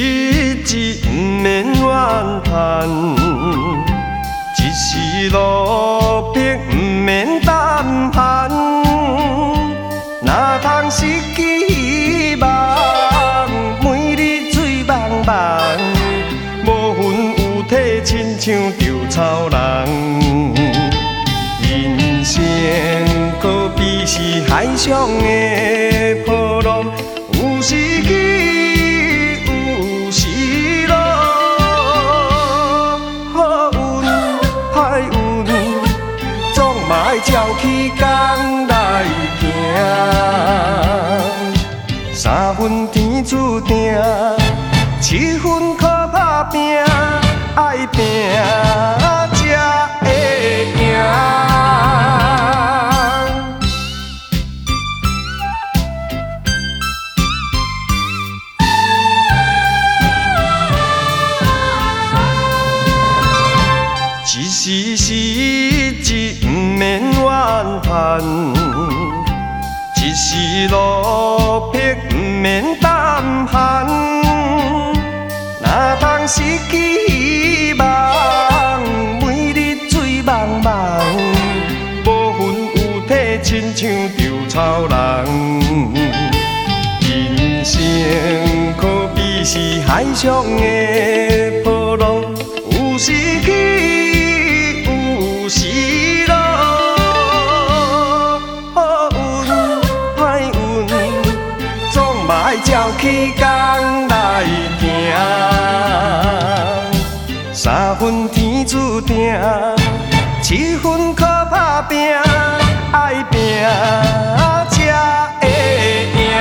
日不免怨叹，一时落魄不免胆寒。哪通失去希望，每日醉茫茫，无魂有体，亲像稻草人。人生可比是海上的波浪，有时起，有时落。好运歹运，总嘛爱照起工来行。三分天注定，7分靠打拼，爱拼才会赢。一时失志不免怨叹，一时落魄不免胆寒。哪通失去希望，每日醉茫茫，无魂有体，亲像稻草人。人生可比是海上的波浪，有时起，有时落。好运歹运，总嘛爱照起工来行。三分天注定，7分靠打拼，爱拼才会赢。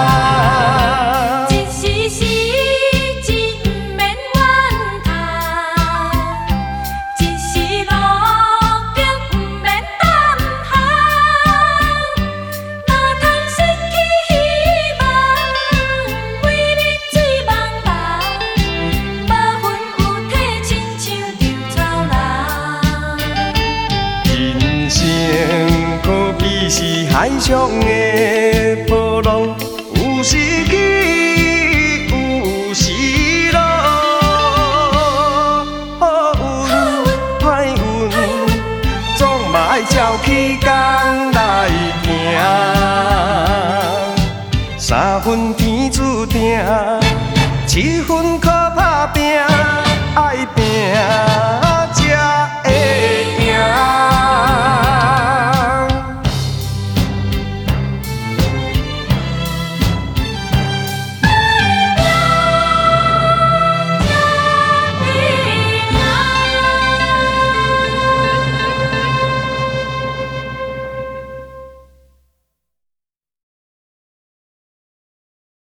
是海上的波浪，有时起，有时落。好运歹运，总嘛爱照起工来行。三分天注定，7分靠打拼，爱拼。